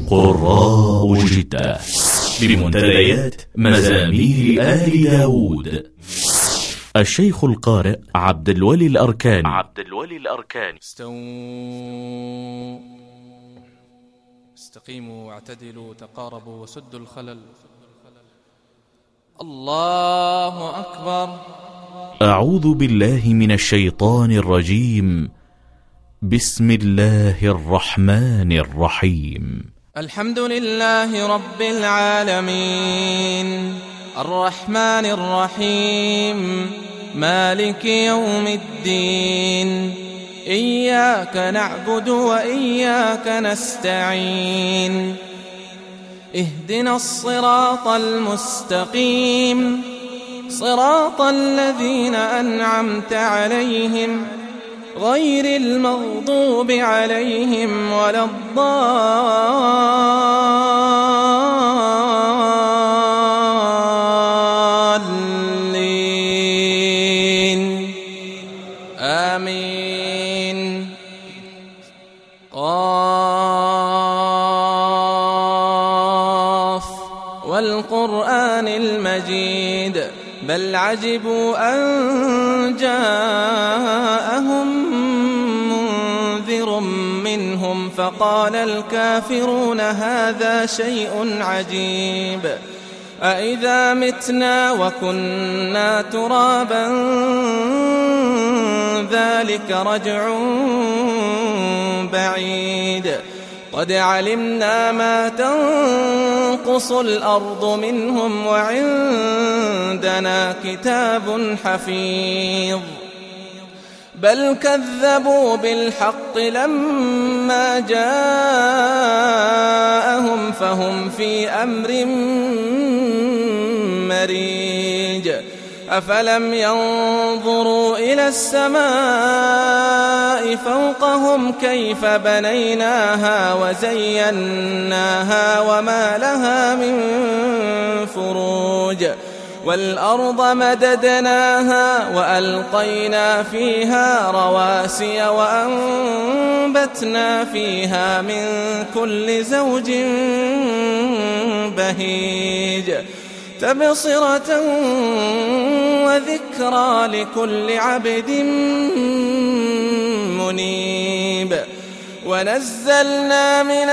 قراء جدة بمنتديات مزامير آل داود. الشيخ القارئ عبد الولي الأركاني. استقيموا واعتدلوا تقاربوا وسدوا الخلل. الله أكبر. أعوذ بالله من الشيطان الرجيم. بسم الله الرحمن الرحيم. الحمد لله رب العالمين الرحمن الرحيم مالك يوم الدين. إياك نعبد وإياك نستعين. اهدنا الصراط المستقيم صراط الذين أنعمت عليهم غير المغضوب عليهم ولا الضالين. آمين. قاف والقرآن المجيد بل عجبوا أن جاءهم منذر منهم فقال الكافرون هذا شيء عجيب. أإذا متنا وكنا ترابا ذلك رجع بعيد. قد علمنا ما تنقص الأرض منهم وعندنا كتاب حفيظ. بل كذبوا بالحق لما جاءهم فهم في أمر مريج. أفلم ينظروا إلى السماء فوقهم كيف بنيناها وزيناها وما لها من فروج. والأرض مددناها وألقينا فيها رواسي وأنبتنا فيها من كل زوج بهيج تبصرة وذكرى لكل عبد منيب. ونزلنا من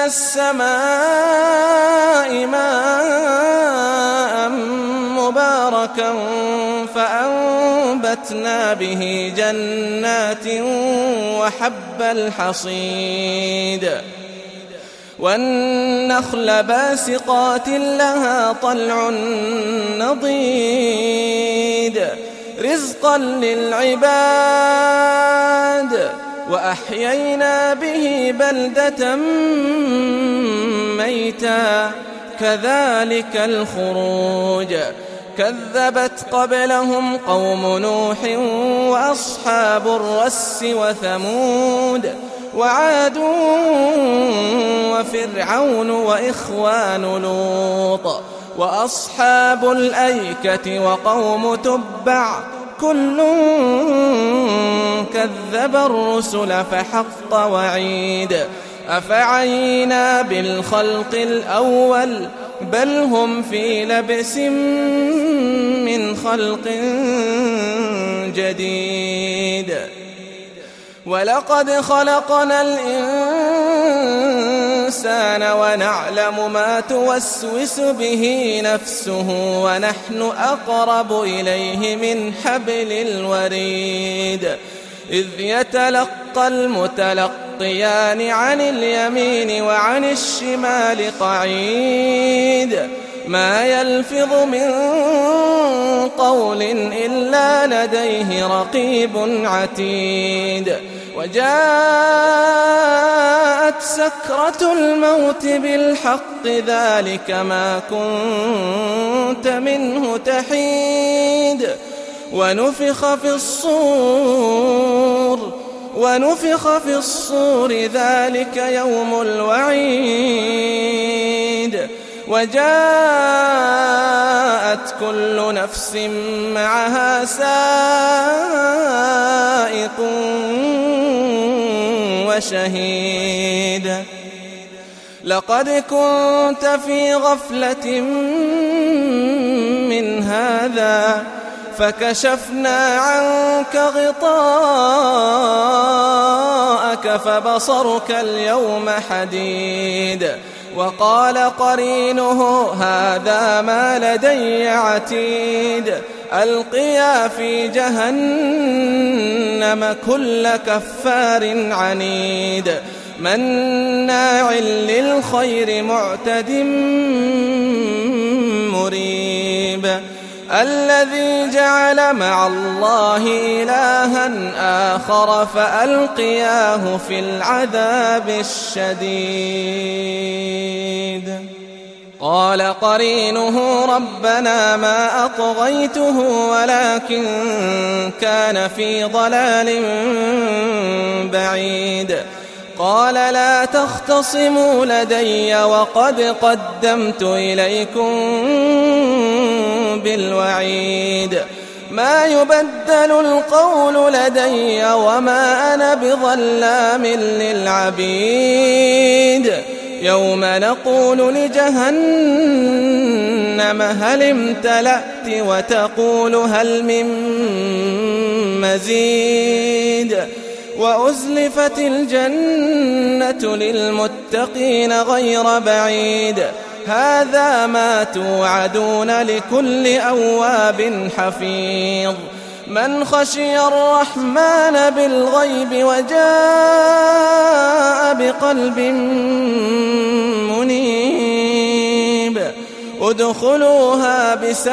السماء ماء مباركا فأنبتنا به جنات وحب الحصيد. والنخل باسقات لها طلع نضيد رزقا للعباد. وأحيينا به بلدة ميتا كذلك الخروج. كذبت قبلهم قوم نوح وأصحاب الرس وثمود وعاد وفرعون وإخوان لوط وأصحاب الأيكة وقوم تبع كل كذب الرسل فحق وعيد. أفعينا بالخلق الأول بل هم في لبس من خلق جديد. ولقد خلقنا الإنسان ونعلم ما توسوس به نفسه ونحن أقرب إليه من حبل الوريد. إذ يتلقى المتلقيان عن اليمين وعن الشمال قعيد. ما يلفظ من قول إلا لديه رقيب عتيد. وجاءت سكرة الموت بالحق ذلك ما كنت منه تحيد. ونفخ في الصور ذلك يوم الوعيد. وجاءت كل نفس معها سائق وشهيد. لقد كنت في غفلة من هذا فكشفنا عنك غطاءك فبصرك اليوم حديد. وقال قرينه هذا ما لدي عتيد. ألقيا في جهنم كل كفار عنيد مناع للخير معتد مريب. الذي جعل مع الله إلها آخر فألقياه في العذاب الشديد. قال قرينه ربنا ما أطغيته ولكن كان في ضلال بعيد. قال لا تختصموا لدي وقد قدمت إليكم بالوعيد. ما يبدل القول لدي وما أنا بظلام للعبيد. يوم نقول لجهنم هل امتلأت وتقول هل من مزيد. وأزلفت الجنة للمتقين غير بعيد. هذا ما توعدون لكل أواب حفيظ. من خشي الرحمن بالغيب وجاء بقلب منيب ادخلوها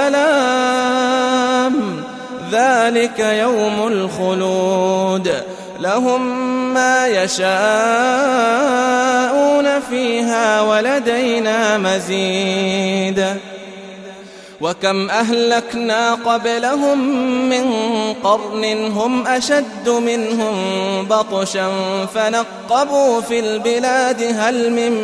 بسلام ذلك يوم الخلود. لهم ما يشاءون فيها ولدينا مزيد. وكم أهلكنا قبلهم من قرن هم أشد منهم بطشا فنقبوا في البلاد هل من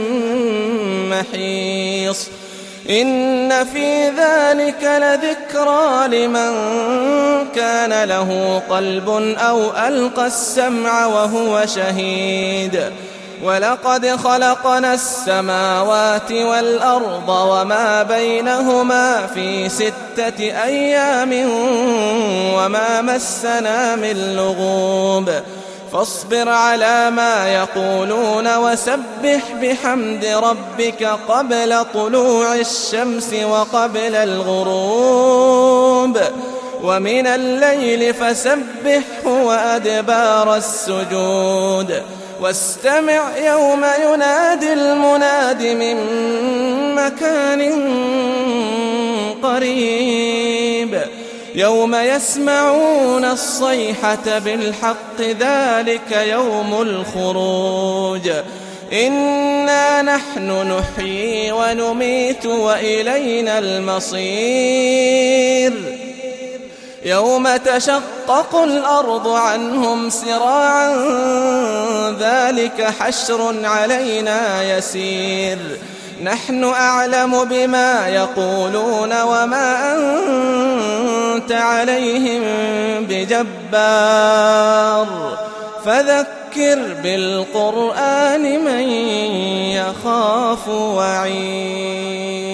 محيص. إن في ذلك لذكرى لمن كان له قلب أو ألقى السمع وهو شهيد. ولقد خلقنا السماوات والأرض وما بينهما في 6 أيام وما مسنا من لغوب. فاصبر على ما يقولون وسبح بحمد ربك قبل طلوع الشمس وقبل الغروب ومن الليل فسبحه وأدبار السجود. واستمع يوم ينادي المناد من مكان قريب. يوم يسمعون الصيحة بالحق ذلك يوم الخروج. إنا نحن نحيي ونميت وإلينا المصير. يوم تشقق الأرض عنهم سراعا ذلك حشر علينا يسير. نحن أعلم بما يقولون وما أنت عليهم بجبار. فذكر بالقرآن من يخاف وعيد.